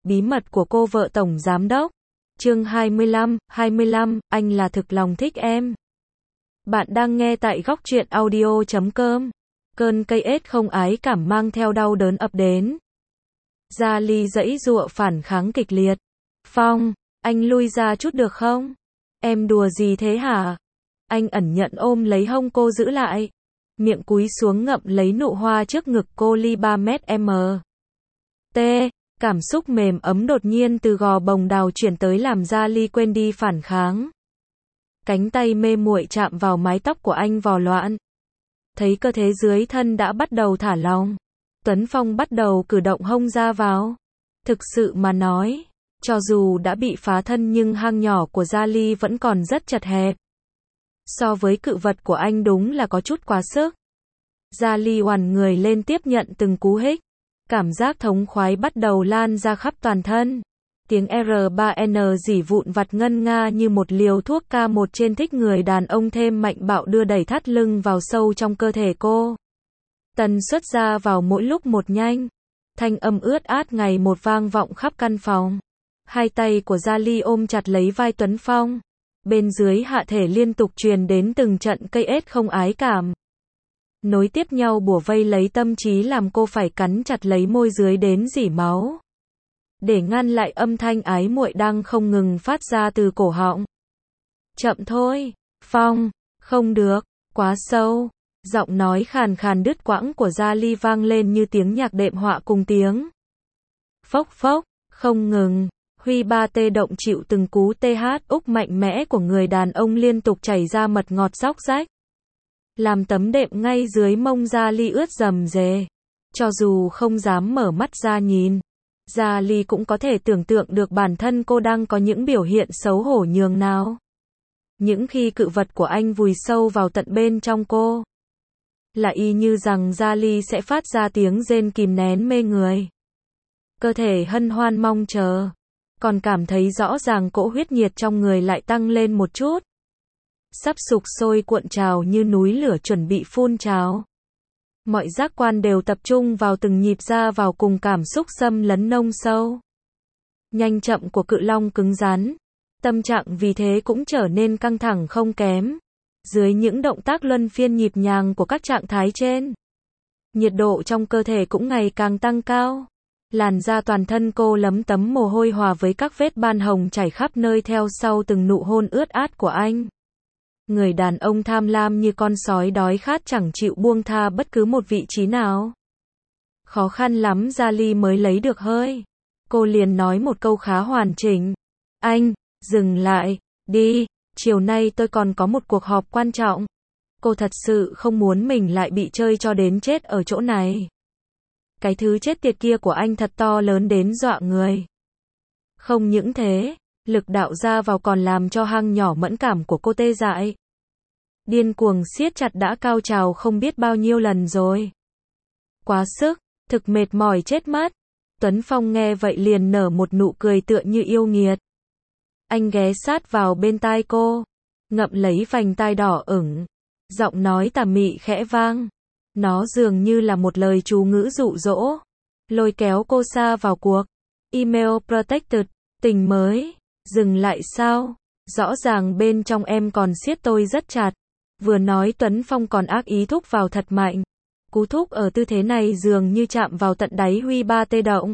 bí mật của cô vợ tổng giám đốc. Chương 25, anh là thực lòng thích em. Bạn đang nghe tại góc truyện audio.com. Cơn cây ết không ái cảm mang theo đau đớn ập đến. Gia Ly giãy giụa phản kháng kịch liệt. Phong, anh lui ra chút được không? Em đùa gì thế hả? Anh ẩn nhận ôm lấy hông cô giữ lại. Miệng cúi xuống ngậm lấy nụ hoa trước ngực cô ly 3m. Cảm xúc mềm ấm đột nhiên từ gò bồng đào chuyển tới làm Gia Ly quên đi phản kháng. Cánh tay mê muội chạm vào mái tóc của anh vò loạn. Thấy cơ thể dưới thân đã bắt đầu thả lỏng. Tuấn Phong bắt đầu cử động hông ra vào. Thực sự mà nói, cho dù đã bị phá thân nhưng hang nhỏ của Gia Ly vẫn còn rất chật hẹp. So với cự vật của anh đúng là có chút quá sức. Gia Ly oằn người lên tiếp nhận từng cú hích. Cảm giác thống khoái bắt đầu lan ra khắp toàn thân. Tiếng R3N rỉ vụn vặt ngân nga như một liều thuốc K1 trên thích người đàn ông thêm mạnh bạo đưa đẩy thắt lưng vào sâu trong cơ thể cô. Tần suất ra vào mỗi lúc một nhanh. Thanh âm ướt át ngày một vang vọng khắp căn phòng. Hai tay của Gia Ly ôm chặt lấy vai Tuấn Phong. Bên dưới hạ thể liên tục truyền đến từng trận cây ết không ái cảm. Nối tiếp nhau bủa vây lấy tâm trí làm cô phải cắn chặt lấy môi dưới đến rỉ máu. Để ngăn lại âm thanh ái muội đang không ngừng phát ra từ cổ họng. Chậm thôi, Phong, không được, quá sâu. Giọng nói khàn khàn đứt quãng của Gia Ly vang lên như tiếng nhạc đệm họa cùng tiếng. Phốc phốc, không ngừng. Huy 3T động chịu từng cú TH úc mạnh mẽ của người đàn ông liên tục chảy ra mật ngọt róc rách. Làm tấm đệm ngay dưới mông Gia Ly ướt rầm rề. Cho dù không dám mở mắt ra nhìn, Gia Ly cũng có thể tưởng tượng được bản thân cô đang có những biểu hiện xấu hổ nhường nào. Những khi cự vật của anh vùi sâu vào tận bên trong cô. Là y như rằng Gia Ly sẽ phát ra tiếng rên kìm nén mê người. Cơ thể hân hoan mong chờ. Còn cảm thấy rõ ràng cỗ huyết nhiệt trong người lại tăng lên một chút. Sắp sục sôi cuộn trào như núi lửa chuẩn bị phun trào. Mọi giác quan đều tập trung vào từng nhịp ra vào cùng cảm xúc xâm lấn nông sâu. Nhanh chậm của cự long cứng rắn. Tâm trạng vì thế cũng trở nên căng thẳng không kém. Dưới những động tác luân phiên nhịp nhàng của các trạng thái trên. Nhiệt độ trong cơ thể cũng ngày càng tăng cao. Làn da toàn thân cô lấm tấm mồ hôi hòa với các vết ban hồng chảy khắp nơi theo sau từng nụ hôn ướt át của anh. Người đàn ông tham lam như con sói đói khát chẳng chịu buông tha bất cứ một vị trí nào. Khó khăn lắm Gia Ly mới lấy được hơi. Cô liền nói một câu khá hoàn chỉnh. Anh, dừng lại, đi, chiều nay tôi còn có một cuộc họp quan trọng. Cô thật sự không muốn mình lại bị chơi cho đến chết ở chỗ này. Cái thứ chết tiệt kia của anh thật to lớn đến dọa người. Không những thế, lực đạo ra vào còn làm cho hang nhỏ mẫn cảm của cô tê dại. Điên cuồng siết chặt đã cao trào không biết bao nhiêu lần rồi. Quá sức, thực mệt mỏi chết mất. Tuấn Phong nghe vậy liền nở một nụ cười tựa như yêu nghiệt. Anh ghé sát vào bên tai cô, ngậm lấy vành tai đỏ ửng. Giọng nói tà mị khẽ vang. Nó dường như là một lời chú ngữ dụ dỗ. Lôi kéo cô xa vào cuộc. Email protected, tình mới. Dừng lại sao? Rõ ràng bên trong em còn siết tôi rất chặt. Vừa nói Tuấn Phong còn ác ý thúc vào thật mạnh. Cú thúc ở tư thế này dường như chạm vào tận đáy Huy 3T động.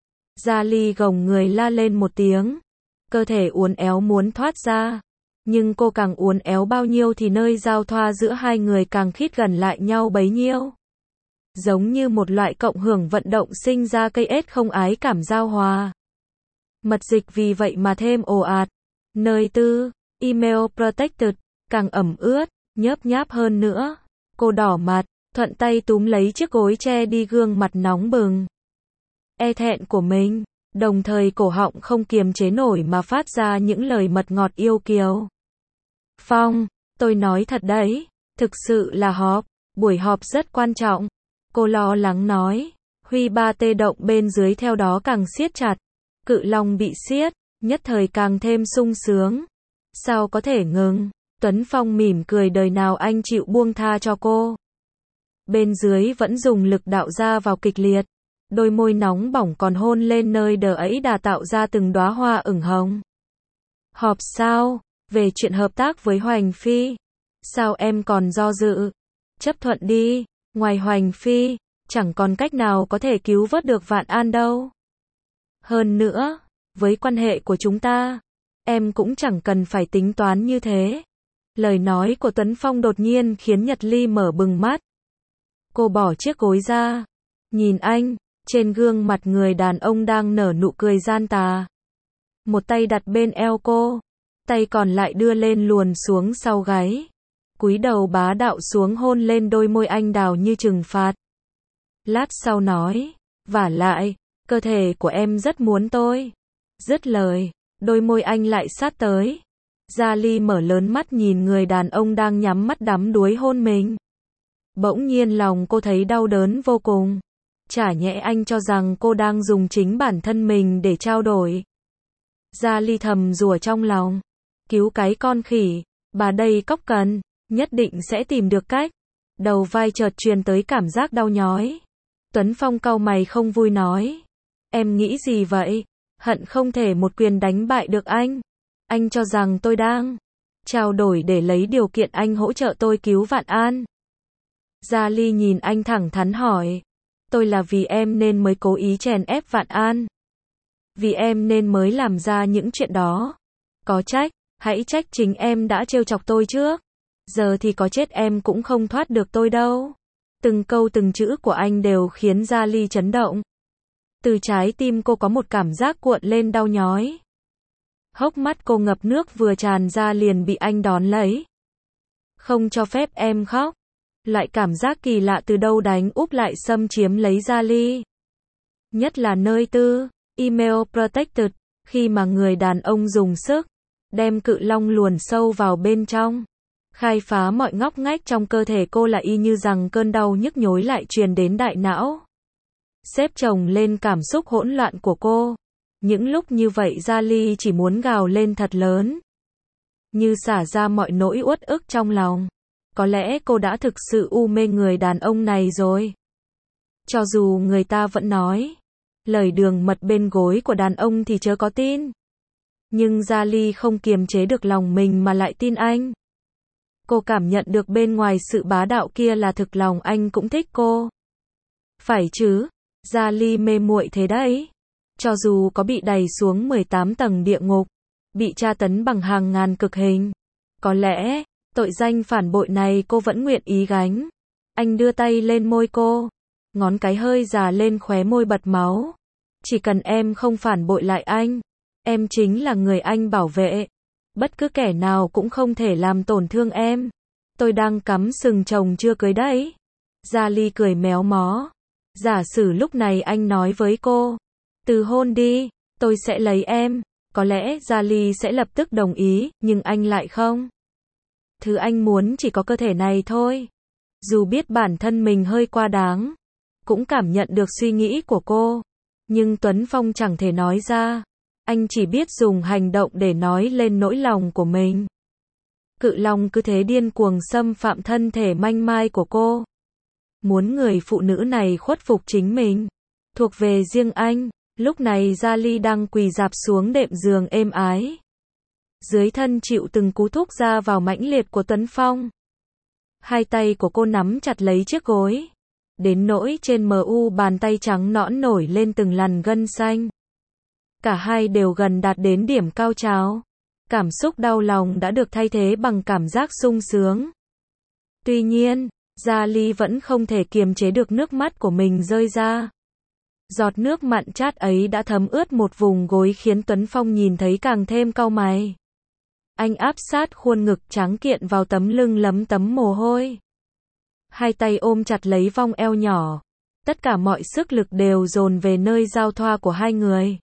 Gia Ly gồng người la lên một tiếng. Cơ thể uốn éo muốn thoát ra. Nhưng cô càng uốn éo bao nhiêu thì nơi giao thoa giữa hai người càng khít gần lại nhau bấy nhiêu. Giống như một loại cộng hưởng vận động sinh ra cây ết không ái cảm giao hòa. Mật dịch vì vậy mà thêm ồ ạt. Nơi email protected, càng ẩm ướt, nhớp nháp hơn nữa. Cô đỏ mặt, thuận tay túm lấy chiếc gối che đi gương mặt nóng bừng. E thẹn của mình, đồng thời cổ họng không kiềm chế nổi mà phát ra những lời mật ngọt yêu kiều. Phong, tôi nói thật đấy, thực sự là họp, buổi họp rất quan trọng. Cô lo lắng nói, Huy 3T động bên dưới theo đó càng siết chặt. Cự long bị siết, nhất thời càng thêm sung sướng. Sao có thể ngừng? Tuấn Phong mỉm cười đời nào anh chịu buông tha cho cô. Bên dưới vẫn dùng lực đạo ra vào kịch liệt. đôi môi nóng bỏng còn hôn lên nơi đờ ấy đà tạo ra từng đóa hoa ửng hồng. Họp sao? Về chuyện hợp tác với Hoành Phi. Sao em còn do dự? Chấp thuận đi, ngoài Hoành Phi, chẳng còn cách nào có thể cứu vớt được Vạn An đâu. Hơn nữa, với quan hệ của chúng ta, em cũng chẳng cần phải tính toán như thế. Lời nói của Tuấn Phong đột nhiên khiến Nhật Ly mở bừng mắt. Cô bỏ chiếc gối ra, nhìn anh, trên gương mặt người đàn ông đang nở nụ cười gian tà. Một tay đặt bên eo cô, tay còn lại đưa lên luồn xuống sau gáy. Cúi đầu bá đạo xuống hôn lên đôi môi anh đào như trừng phạt. Lát sau nói, vả lại, cơ thể của em rất muốn tôi. Dứt lời, đôi môi anh lại sát tới. Gia Ly mở lớn mắt nhìn người đàn ông đang nhắm mắt đắm đuối hôn mình. Bỗng nhiên lòng cô thấy đau đớn vô cùng. Chả nhẽ anh cho rằng cô đang dùng chính bản thân mình để trao đổi. Gia Ly thầm rủa trong lòng. Cứu cái con khỉ, bà đây cóc cần, nhất định sẽ tìm được cách. Đầu vai chợt truyền tới cảm giác đau nhói. Tuấn Phong cau mày không vui nói. Em nghĩ gì vậy? Hận không thể một quyền đánh bại được anh. Anh cho rằng tôi đang trao đổi để lấy điều kiện anh hỗ trợ tôi cứu Vạn An. Gia Ly nhìn anh thẳng thắn hỏi. Tôi là vì em nên mới cố ý chèn ép Vạn An. Vì em nên mới làm ra những chuyện đó. Có trách, hãy trách chính em đã trêu chọc tôi trước. Giờ thì có chết em cũng không thoát được tôi đâu. Từng câu từng chữ của anh đều khiến Gia Ly chấn động. Từ trái tim cô có một cảm giác cuộn lên đau nhói. Hốc mắt cô ngập nước vừa tràn ra liền bị anh đón lấy. Không cho phép em khóc. Loại cảm giác kỳ lạ từ đâu đánh úp lại xâm chiếm lấy Gia Ly. Nhất là nơi tư, email protected, khi mà người đàn ông dùng sức, đem cự long luồn sâu vào bên trong. Khai phá mọi ngóc ngách trong cơ thể cô là y như rằng cơn đau nhức nhối lại truyền đến đại não. Xếp chồng lên cảm xúc hỗn loạn của cô. Những lúc như vậy Gia Ly chỉ muốn gào lên thật lớn. Như xả ra mọi nỗi uất ức trong lòng. Có lẽ cô đã thực sự u mê người đàn ông này rồi. Cho dù người ta vẫn nói, lời đường mật bên gối của đàn ông thì chớ có tin. Nhưng Gia Ly không kiềm chế được lòng mình mà lại tin anh. Cô cảm nhận được bên ngoài sự bá đạo kia là thực lòng anh cũng thích cô. Phải chứ, Gia Ly mê muội thế đấy. Cho dù có bị đày xuống 18 tầng địa ngục, bị tra tấn bằng hàng ngàn cực hình, có lẽ, tội danh phản bội này cô vẫn nguyện ý gánh. Anh đưa tay lên môi cô, ngón cái hơi già lên khóe môi bật máu. Chỉ cần em không phản bội lại anh, em chính là người anh bảo vệ. Bất cứ kẻ nào cũng không thể làm tổn thương em. Tôi đang cắm sừng chồng chưa cưới đấy. Gia Ly cười méo mó. Giả sử lúc này anh nói với cô, từ hôn đi, tôi sẽ lấy em. Có lẽ Gia Ly sẽ lập tức đồng ý, nhưng anh lại không. Thứ anh muốn chỉ có cơ thể này thôi. Dù biết bản thân mình hơi quá đáng, cũng cảm nhận được suy nghĩ của cô. Nhưng Tuấn Phong chẳng thể nói ra. Anh chỉ biết dùng hành động để nói lên nỗi lòng của mình. Cự long cứ thế điên cuồng xâm phạm thân thể manh mai của cô. Muốn người phụ nữ này khuất phục chính mình. Thuộc về riêng anh. Lúc này Gia Ly đang quỳ rạp xuống đệm giường êm ái. Dưới thân chịu từng cú thúc ra vào mãnh liệt của Tuấn Phong. Hai tay của cô nắm chặt lấy chiếc gối. Đến nỗi trên mu bàn tay trắng nõn nổi lên từng lằn gân xanh. Cả hai đều gần đạt đến điểm cao trào. Cảm xúc đau lòng đã được thay thế bằng cảm giác sung sướng. Tuy nhiên, Gia Ly vẫn không thể kiềm chế được nước mắt của mình rơi ra. Giọt nước mặn chát ấy đã thấm ướt một vùng gối khiến Tuấn Phong nhìn thấy càng thêm cau mày. Anh áp sát khuôn ngực trắng kiện vào tấm lưng lấm tấm mồ hôi. Hai tay ôm chặt lấy vòng eo nhỏ. Tất cả mọi sức lực đều dồn về nơi giao thoa của hai người.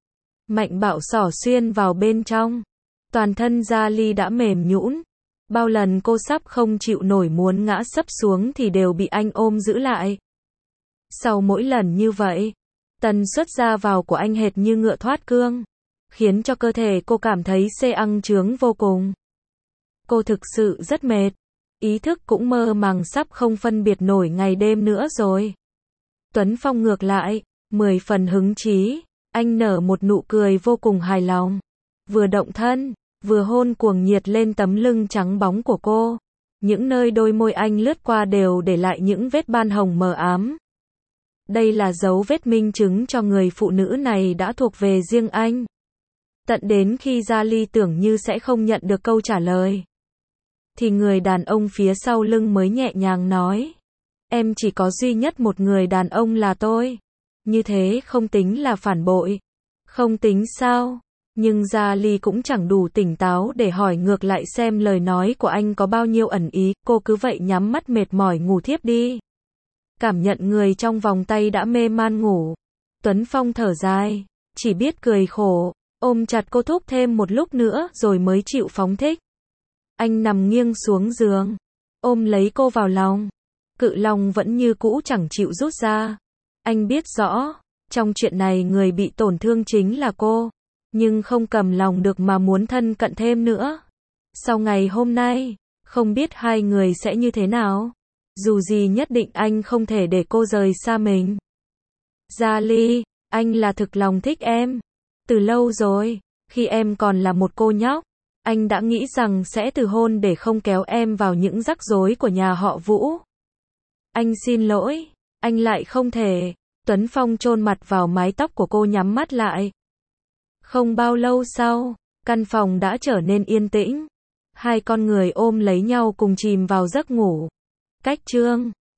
Mạnh bạo xỏ xuyên vào bên trong. Toàn thân Gia Ly đã mềm nhũn. Bao lần cô sắp không chịu nổi muốn ngã sấp xuống thì đều bị anh ôm giữ lại. Sau mỗi lần như vậy, tần suất ra vào của anh hệt như ngựa thoát cương, khiến cho cơ thể cô cảm thấy xê ăng chướng vô cùng. Cô thực sự rất mệt, ý thức cũng mơ màng sắp không phân biệt nổi ngày đêm nữa rồi. Tuấn Phong ngược lại, 10 phần hứng chí, anh nở một nụ cười vô cùng hài lòng. Vừa động thân, vừa hôn cuồng nhiệt lên tấm lưng trắng bóng của cô. Những nơi đôi môi anh lướt qua đều để lại những vết ban hồng mờ ám. Đây là dấu vết minh chứng cho người phụ nữ này đã thuộc về riêng anh. Tận đến khi Gia Ly tưởng như sẽ không nhận được câu trả lời, thì người đàn ông phía sau lưng mới nhẹ nhàng nói. Em chỉ có duy nhất một người đàn ông là tôi. Như thế không tính là phản bội. Không tính sao? Nhưng Gia Ly cũng chẳng đủ tỉnh táo để hỏi ngược lại xem lời nói của anh có bao nhiêu ẩn ý. Cô cứ vậy nhắm mắt mệt mỏi ngủ thiếp đi. Cảm nhận người trong vòng tay đã mê man ngủ. Tuấn Phong thở dài, chỉ biết cười khổ, ôm chặt cô thúc thêm một lúc nữa rồi mới chịu phóng thích. Anh nằm nghiêng xuống giường, ôm lấy cô vào lòng. Cự long vẫn như cũ chẳng chịu rút ra. Anh biết rõ, trong chuyện này người bị tổn thương chính là cô, nhưng không cầm lòng được mà muốn thân cận thêm nữa. Sau ngày hôm nay, không biết hai người sẽ như thế nào. Dù gì nhất định anh không thể để cô rời xa mình. Gia Ly, anh là thực lòng thích em. Từ lâu rồi, khi em còn là một cô nhóc, anh đã nghĩ rằng sẽ từ hôn để không kéo em vào những rắc rối của nhà họ Vũ. Anh xin lỗi, anh lại không thể. Tuấn Phong chôn mặt vào mái tóc của cô nhắm mắt lại. Không bao lâu sau, căn phòng đã trở nên yên tĩnh. Hai con người ôm lấy nhau cùng chìm vào giấc ngủ. Cách chương